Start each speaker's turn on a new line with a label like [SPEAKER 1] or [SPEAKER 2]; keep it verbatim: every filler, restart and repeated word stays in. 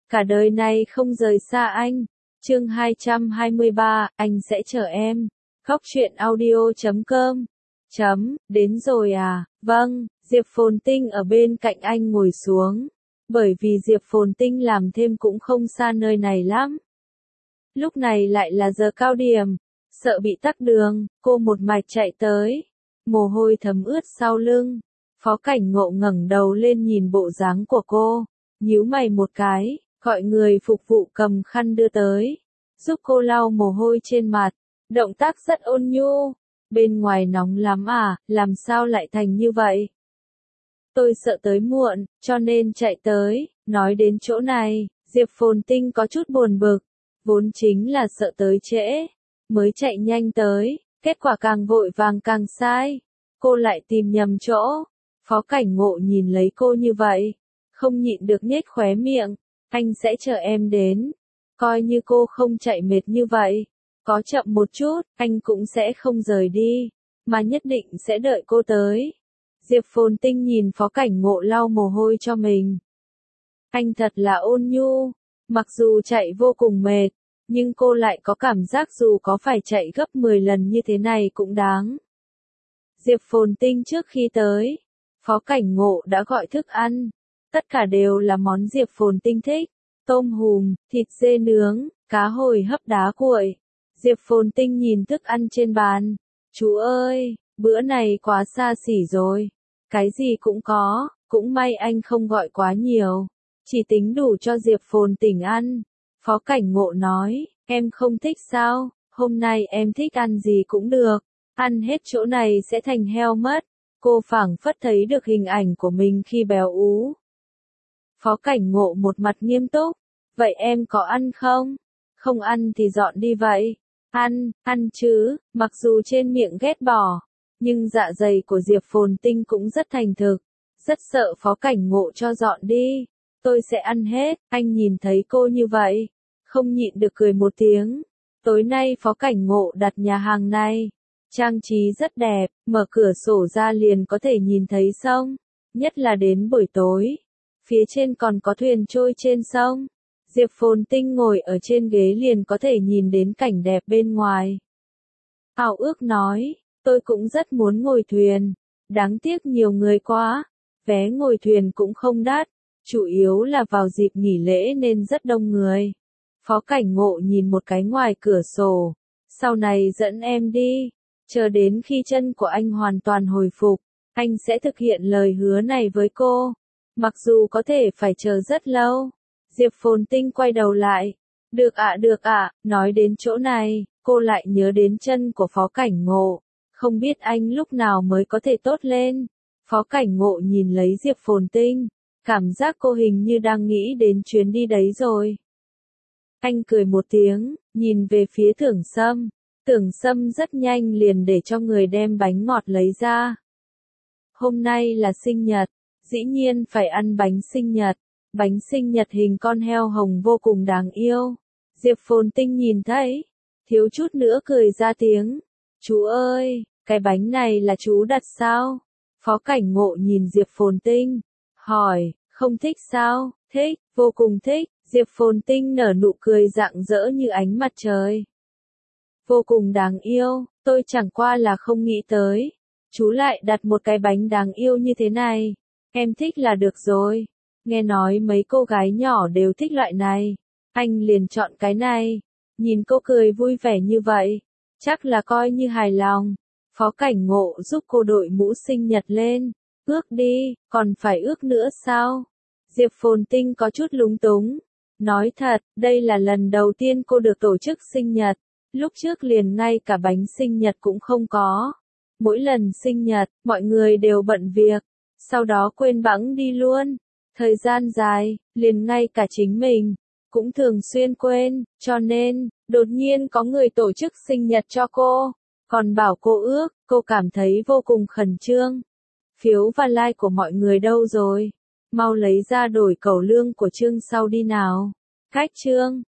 [SPEAKER 1] cả đời này không rời xa anh. Chương hai trăm hai mươi ba, anh sẽ chờ em. Góc truyện audio chấm com. Chấm, đến rồi à, vâng, Diệp Phồn Tinh ở bên cạnh anh ngồi xuống. Bởi vì Diệp Phồn Tinh làm thêm cũng không xa nơi này lắm. Lúc này lại là giờ cao điểm, sợ bị tắc đường, cô một mạch chạy tới. Mồ hôi thấm ướt sau lưng. Phó Cảnh Ngộ ngẩng đầu lên nhìn bộ dáng của cô, nhíu mày một cái, gọi người phục vụ cầm khăn đưa tới, giúp cô lau mồ hôi trên mặt, động tác rất ôn nhu. Bên ngoài nóng lắm à, làm sao lại thành như vậy? Tôi sợ tới muộn, cho nên chạy tới. Nói đến chỗ này, Diệp Phồn Tinh có chút buồn bực, vốn chính là sợ tới trễ, mới chạy nhanh tới, kết quả càng vội vàng càng sai, cô lại tìm nhầm chỗ. Phó Cảnh Ngộ nhìn lấy cô như vậy, không nhịn được nhếch khóe miệng, anh sẽ chờ em đến, coi như cô không chạy mệt như vậy, có chậm một chút, anh cũng sẽ không rời đi, mà nhất định sẽ đợi cô tới. Diệp Phồn Tinh nhìn Phó Cảnh Ngộ lau mồ hôi cho mình. Anh thật là ôn nhu, mặc dù chạy vô cùng mệt, nhưng cô lại có cảm giác dù có phải chạy gấp mười lần như thế này cũng đáng. Diệp Phồn Tinh trước khi tới, Phó Cảnh Ngộ đã gọi thức ăn, tất cả đều là món Diệp Phồn Tinh thích, tôm hùm, thịt dê nướng, cá hồi hấp đá cuội. Diệp Phồn Tinh nhìn thức ăn trên bàn, chú ơi, bữa này quá xa xỉ rồi, cái gì cũng có, cũng may anh không gọi quá nhiều, chỉ tính đủ cho Diệp Phồn Tinh ăn. Phó Cảnh Ngộ nói, em không thích sao, hôm nay em thích ăn gì cũng được, ăn hết chỗ này sẽ thành heo mất. Cô phảng phất thấy được hình ảnh của mình khi béo ú. Phó Cảnh Ngộ một mặt nghiêm túc, vậy em có ăn không? Không ăn thì dọn đi vậy. Ăn, ăn chứ, mặc dù trên miệng ghét bỏ, nhưng dạ dày của Diệp Phồn Tinh cũng rất thành thực, rất sợ Phó Cảnh Ngộ cho dọn đi. Tôi sẽ ăn hết, anh nhìn thấy cô như vậy, không nhịn được cười một tiếng. Tối nay Phó Cảnh Ngộ đặt nhà hàng này. Trang trí rất đẹp, mở cửa sổ ra liền có thể nhìn thấy sông, nhất là đến buổi tối. Phía trên còn có thuyền trôi trên sông. Diệp Phồn Tinh ngồi ở trên ghế liền có thể nhìn đến cảnh đẹp bên ngoài. Ao ước nói, tôi cũng rất muốn ngồi thuyền, đáng tiếc nhiều người quá, vé ngồi thuyền cũng không đắt, chủ yếu là vào dịp nghỉ lễ nên rất đông người. Phó Cảnh Ngộ nhìn một cái ngoài cửa sổ, sau này dẫn em đi. Chờ đến khi chân của anh hoàn toàn hồi phục, anh sẽ thực hiện lời hứa này với cô. Mặc dù có thể phải chờ rất lâu. Diệp Phồn Tinh quay đầu lại. Được ạ, được ạ, nói đến chỗ này, cô lại nhớ đến chân của Phó Cảnh Ngộ. Không biết anh lúc nào mới có thể tốt lên. Phó Cảnh Ngộ nhìn lấy Diệp Phồn Tinh, cảm giác cô hình như đang nghĩ đến chuyến đi đấy rồi. Anh cười một tiếng, nhìn về phía Tưởng Sâm. Tưởng Sâm rất nhanh liền để cho người đem bánh ngọt lấy ra. Hôm nay là sinh nhật, dĩ nhiên phải ăn bánh sinh nhật. Bánh sinh nhật hình con heo hồng vô cùng đáng yêu. Diệp Phồn Tinh nhìn thấy, thiếu chút nữa cười ra tiếng. Chú ơi, cái bánh này là chú đặt sao? Phó Cảnh Ngộ nhìn Diệp Phồn Tinh, hỏi, không thích sao? Thích, vô cùng thích. Diệp Phồn Tinh nở nụ cười rạng rỡ như ánh mặt trời. Vô cùng đáng yêu, tôi chẳng qua là không nghĩ tới. Chú lại đặt một cái bánh đáng yêu như thế này. Em thích là được rồi. Nghe nói mấy cô gái nhỏ đều thích loại này. Anh liền chọn cái này. Nhìn cô cười vui vẻ như vậy. Chắc là coi như hài lòng. Phó Cảnh Ngộ giúp cô đội mũ sinh nhật lên. Ước đi, còn phải ước nữa sao? Diệp Phồn Tinh có chút lúng túng. Nói thật, đây là lần đầu tiên cô được tổ chức sinh nhật. Lúc trước liền ngay cả bánh sinh nhật cũng không có. Mỗi lần sinh nhật, mọi người đều bận việc, sau đó quên bẵng đi luôn. Thời gian dài, liền ngay cả chính mình, cũng thường xuyên quên, cho nên, đột nhiên có người tổ chức sinh nhật cho cô, còn bảo cô ước, cô cảm thấy vô cùng khẩn trương. Phiếu và like của mọi người đâu rồi? Mau lấy ra đổi cẩu lương của chương sau đi nào. Cách chương